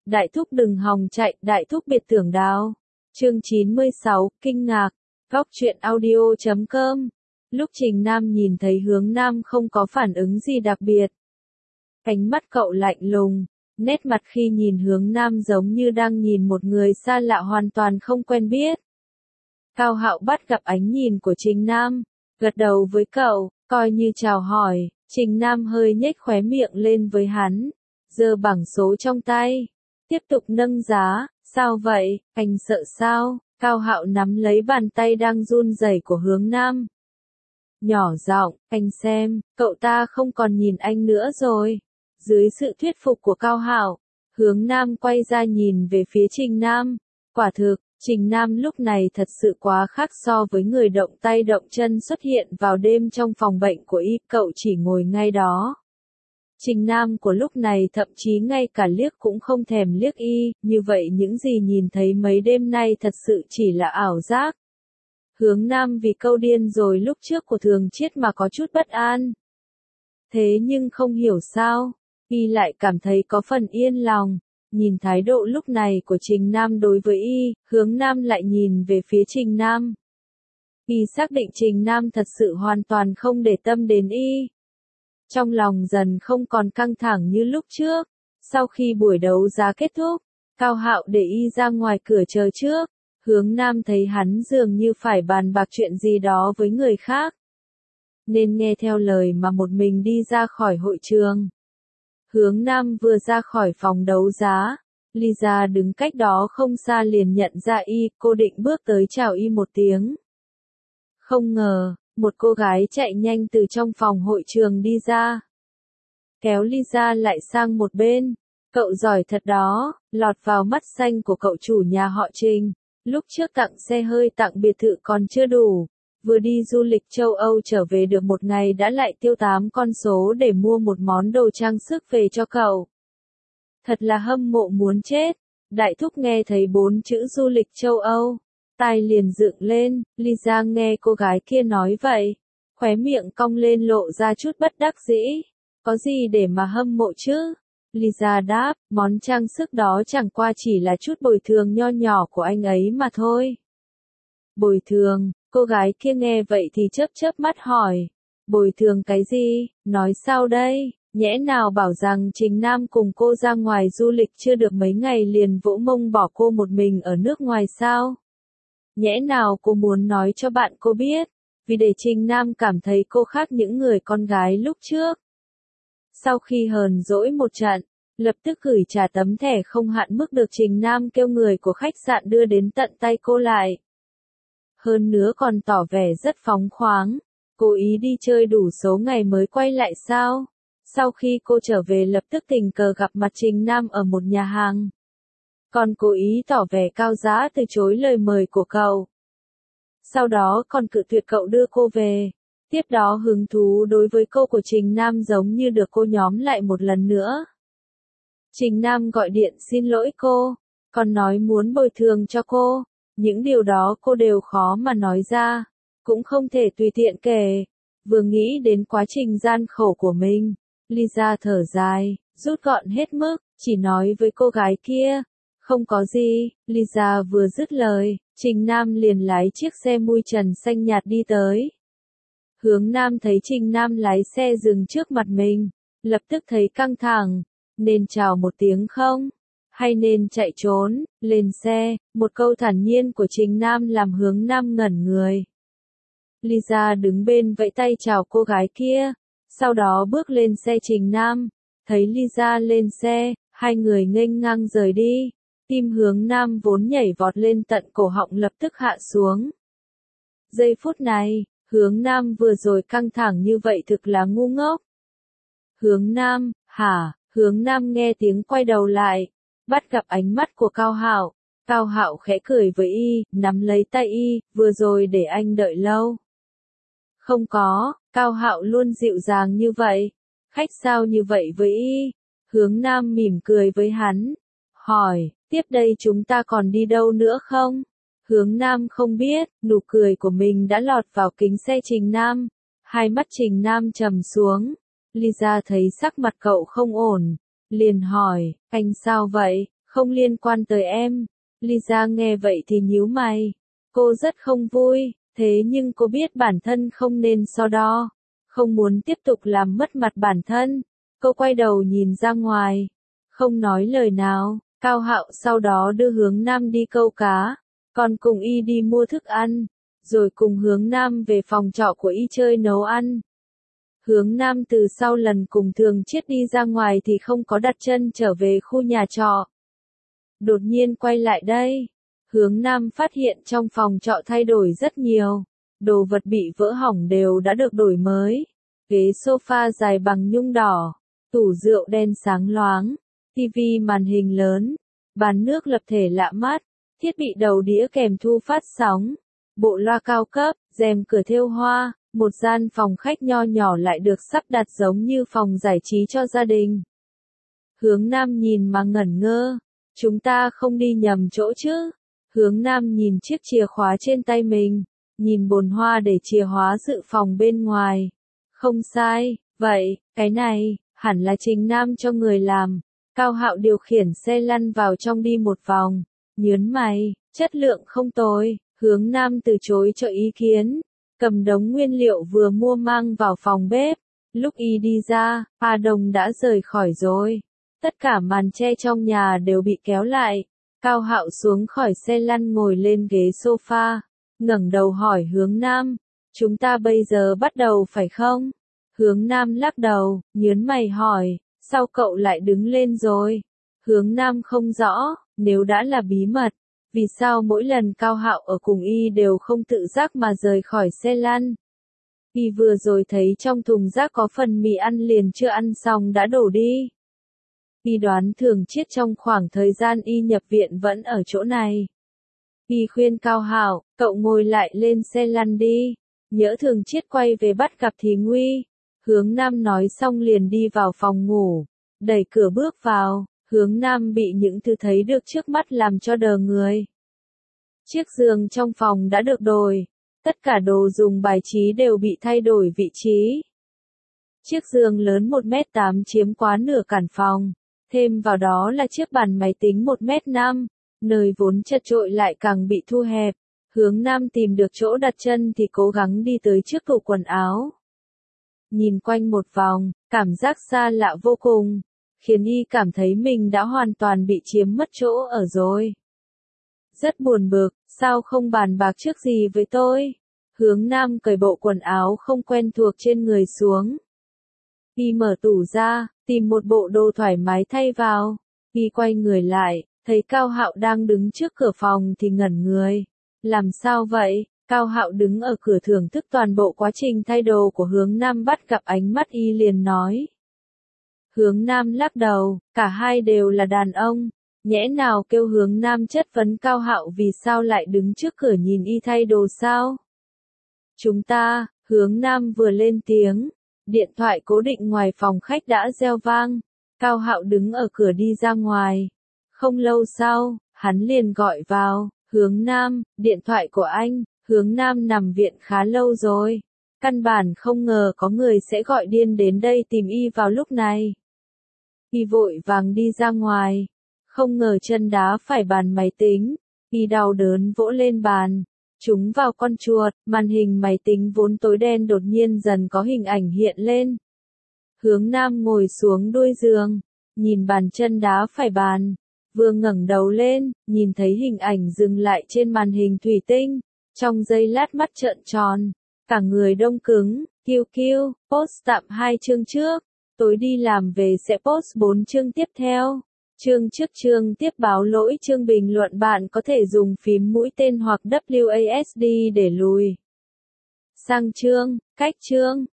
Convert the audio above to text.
Đại thúc đừng hòng chạy, đại thúc biệt tưởng đào. Chương 96, kinh ngạc. Góc truyện audio.com. Lúc Trình Nam nhìn thấy Hướng Nam không có phản ứng gì đặc biệt. Ánh mắt cậu lạnh lùng, nét mặt khi nhìn Hướng Nam giống như đang nhìn một người xa lạ hoàn toàn không quen biết. Cao Hạo bắt gặp ánh nhìn của Trình Nam, gật đầu với cậu, coi như chào hỏi. Trình Nam hơi nhếch khóe miệng lên với hắn, giơ bảng số trong tay, tiếp tục nâng giá. Sao vậy, anh sợ sao? Cao Hạo nắm lấy bàn tay đang run rẩy của Hướng Nam. Nhỏ giọng, anh xem, cậu ta không còn nhìn anh nữa rồi. Dưới sự thuyết phục của Cao Hạo, Hướng Nam quay ra nhìn về phía Trình Nam. Quả thực, Trình Nam lúc này thật sự quá khác so với người động tay động chân xuất hiện vào đêm trong phòng bệnh của y, cậu chỉ ngồi ngay đó. Trình Nam của lúc này thậm chí ngay cả liếc cũng không thèm liếc y, như vậy những gì nhìn thấy mấy đêm nay thật sự chỉ là ảo giác. Hướng Nam vì câu điên rồi lúc trước của Thường Chiết mà có chút bất an. Thế nhưng không hiểu sao, y lại cảm thấy có phần yên lòng. Nhìn thái độ lúc này của Trình Nam đối với y, Hướng Nam lại nhìn về phía Trình Nam. Y xác định Trình Nam thật sự hoàn toàn không để tâm đến y. Trong lòng dần không còn căng thẳng như lúc trước. Sau khi buổi đấu giá kết thúc, Cao Hạo để y ra ngoài cửa chờ trước. Hướng Nam thấy hắn dường như phải bàn bạc chuyện gì đó với người khác, nên nghe theo lời mà một mình đi ra khỏi hội trường. Hướng Nam vừa ra khỏi phòng đấu giá, Lisa đứng cách đó không xa liền nhận ra y, cô định bước tới chào y một tiếng. Không ngờ, một cô gái chạy nhanh từ trong phòng hội trường đi ra, kéo Lisa lại sang một bên. Cậu giỏi thật đó, lọt vào mắt xanh của cậu chủ nhà họ Trình. Lúc trước tặng xe hơi tặng biệt thự còn chưa đủ, vừa đi du lịch châu Âu trở về được một ngày đã lại tiêu 8 con số để mua một món đồ trang sức về cho cậu. Thật là hâm mộ muốn chết. Đại thúc nghe thấy 4 chữ du lịch châu Âu, tai liền dựng lên. Lisa nghe cô gái kia nói vậy, khóe miệng cong lên lộ ra chút bất đắc dĩ. Có gì để mà hâm mộ chứ? Lisa đáp, món trang sức đó chẳng qua chỉ là chút bồi thường nho nhỏ của anh ấy mà thôi. Bồi thường? Cô gái kia nghe vậy thì chớp mắt hỏi. Bồi thường cái gì? Nói sao đây? Nhẽ nào bảo rằng Trình Nam cùng cô ra ngoài du lịch chưa được mấy ngày liền vỗ mông bỏ cô một mình ở nước ngoài sao? Nhẽ nào cô muốn nói cho bạn cô biết, vì để Trình Nam cảm thấy cô khác những người con gái lúc trước. Sau khi hờn dỗi một trận, lập tức gửi trả tấm thẻ không hạn mức được Trình Nam kêu người của khách sạn đưa đến tận tay cô lại. Hơn nữa còn tỏ vẻ rất phóng khoáng, cố ý đi chơi đủ số ngày mới quay lại sao? Sau khi cô trở về lập tức tình cờ gặp mặt Trình Nam ở một nhà hàng. Còn cố ý tỏ vẻ cao giá từ chối lời mời của cậu. Sau đó còn cự tuyệt cậu đưa cô về. Tiếp đó hứng thú đối với cô của Trình Nam giống như được cô nhóm lại một lần nữa. Trình Nam gọi điện xin lỗi cô, còn nói muốn bồi thường cho cô. Những điều đó cô đều khó mà nói ra, cũng không thể tùy tiện kể. Vừa nghĩ đến quá trình gian khổ của mình, Lisa thở dài, rút gọn hết mức, chỉ nói với cô gái kia. Không có gì. Lisa vừa dứt lời, Trình Nam liền lái chiếc xe mui trần xanh nhạt đi tới. Hướng Nam thấy Trình Nam lái xe dừng trước mặt mình, lập tức thấy căng thẳng. Nên chào một tiếng không? Hay nên chạy trốn? Lên xe, một câu thản nhiên của Trình Nam làm Hướng Nam ngẩn người. Lisa đứng bên vẫy tay chào cô gái kia, sau đó bước lên xe Trình Nam. Thấy Lisa lên xe, hai người nghênh ngang rời đi. Tim Hướng Nam vốn nhảy vọt lên tận cổ họng lập tức hạ xuống. Giây phút này, Hướng Nam vừa rồi căng thẳng như vậy thực là ngu ngốc. Hướng Nam, hả? Hướng Nam nghe tiếng quay đầu lại, bắt gặp ánh mắt của Cao Hạo. Cao Hạo khẽ cười với y, nắm lấy tay y, vừa rồi để anh đợi lâu. Không có, Cao Hạo luôn dịu dàng như vậy. Khách sao như vậy với y? Hướng Nam mỉm cười với hắn, hỏi, tiếp đây chúng ta còn đi đâu nữa không? Hướng Nam không biết, nụ cười của mình đã lọt vào kính xe Trình Nam. Hai mắt Trình Nam trầm xuống. Lisa thấy sắc mặt cậu không ổn, liền hỏi, anh sao vậy, không liên quan tới em. Lisa nghe vậy thì nhíu mày. Cô rất không vui, thế nhưng cô biết bản thân không nên so đo. Không muốn tiếp tục làm mất mặt bản thân. Cô quay đầu nhìn ra ngoài. Không nói lời nào. Cao Hạo sau đó đưa Hướng Nam đi câu cá. Còn cùng y đi mua thức ăn. Rồi cùng Hướng Nam về phòng trọ của y chơi nấu ăn. Hướng Nam từ sau lần cùng Thường Chiết đi ra ngoài thì không có đặt chân trở về khu nhà trọ. Đột nhiên quay lại đây. Hướng Nam phát hiện trong phòng trọ thay đổi rất nhiều. Đồ vật bị vỡ hỏng đều đã được đổi mới. Ghế sofa dài bằng nhung đỏ. Tủ rượu đen sáng loáng. Tivi màn hình lớn. Bàn nước lập thể lạ mắt. Thiết bị đầu đĩa kèm thu phát sóng. Bộ loa cao cấp, rèm cửa thêu hoa. Một gian phòng khách nho nhỏ lại được sắp đặt giống như phòng giải trí cho gia đình. Hướng Nam nhìn mà ngẩn ngơ. Chúng ta không đi nhầm chỗ chứ? Hướng Nam nhìn chiếc chìa khóa trên tay mình. Nhìn bồn hoa để chìa khóa dự phòng bên ngoài. Không sai, vậy, cái này, hẳn là Trình Nam cho người làm. Cao Hạo điều khiển xe lăn vào trong đi một vòng. Nhớn mày, chất lượng không tồi. Hướng Nam từ chối cho ý kiến. Cầm đống nguyên liệu vừa mua mang vào phòng bếp. Lúc y đi ra, A Đồng đã rời khỏi rồi. Tất cả màn che trong nhà đều bị kéo lại. Cao Hạo xuống khỏi xe lăn ngồi lên ghế sofa. Ngẩng đầu hỏi Hướng Nam. Chúng ta bây giờ bắt đầu phải không? Hướng Nam lắc đầu, nhớn mày hỏi. Sao cậu lại đứng lên rồi? Hướng Nam không rõ, nếu đã là bí mật. Vì sao mỗi lần Cao Hạo ở cùng y đều không tự giác mà rời khỏi xe lăn? Y vừa rồi thấy trong thùng rác có phần mì ăn liền chưa ăn xong đã đổ đi. Y đoán Thường Chiết trong khoảng thời gian y nhập viện vẫn ở chỗ này. Y khuyên Cao Hạo, cậu ngồi lại lên xe lăn đi. Nhỡ Thường Chiết quay về bắt gặp thì nguy. Hướng Nam nói xong liền đi vào phòng ngủ. Đẩy cửa bước vào. Hướng Nam bị những thứ thấy được trước mắt làm cho đờ người. Chiếc giường trong phòng đã được đổi. Tất cả đồ dùng bài trí đều bị thay đổi vị trí. Chiếc giường lớn 1m8 chiếm quá nửa căn phòng. Thêm vào đó là chiếc bàn máy tính 1m5. Nơi vốn chật chội lại càng bị thu hẹp. Hướng Nam tìm được chỗ đặt chân thì cố gắng đi tới trước tủ quần áo. Nhìn quanh một vòng, cảm giác xa lạ vô cùng. Khiến y cảm thấy mình đã hoàn toàn bị chiếm mất chỗ ở rồi. Rất buồn bực, sao không bàn bạc trước gì với tôi? Hướng Nam cởi bộ quần áo không quen thuộc trên người xuống. Y mở tủ ra, tìm một bộ đồ thoải mái thay vào. Y quay người lại, thấy Cao Hạo đang đứng trước cửa phòng thì ngẩn người. Làm sao vậy? Cao Hạo đứng ở cửa thưởng thức toàn bộ quá trình thay đồ của Hướng Nam, bắt gặp ánh mắt y liền nói. Hướng Nam lắc đầu, cả hai đều là đàn ông. Nhẽ nào kêu Hướng Nam chất vấn Cao Hạo vì sao lại đứng trước cửa nhìn y thay đồ sao? Chúng ta, Hướng Nam vừa lên tiếng. Điện thoại cố định ngoài phòng khách đã reo vang. Cao Hạo đứng ở cửa đi ra ngoài. Không lâu sau, hắn liền gọi vào. Hướng Nam, điện thoại của anh. Hướng Nam nằm viện khá lâu rồi. Căn bản không ngờ có người sẽ gọi điên đến đây tìm y vào lúc này. Y vội vàng đi ra ngoài. Không ngờ chân đá phải bàn máy tính. Y đau đớn vỗ lên bàn. Trúng vào con chuột, màn hình máy tính vốn tối đen đột nhiên dần có hình ảnh hiện lên. Hướng Nam ngồi xuống đuôi giường. Nhìn bàn chân đá phải bàn. Vừa ngẩng đầu lên, nhìn thấy hình ảnh dừng lại trên màn hình thủy tinh. Trong giây lát mắt trợn tròn. Cả người đông cứng. QQ, post tạm 2 chương trước. Tối đi làm về sẽ post 4 chương tiếp theo. Chương trước chương tiếp báo lỗi chương bình luận, bạn có thể dùng phím mũi tên hoặc WASD để lùi sang chương, cách chương.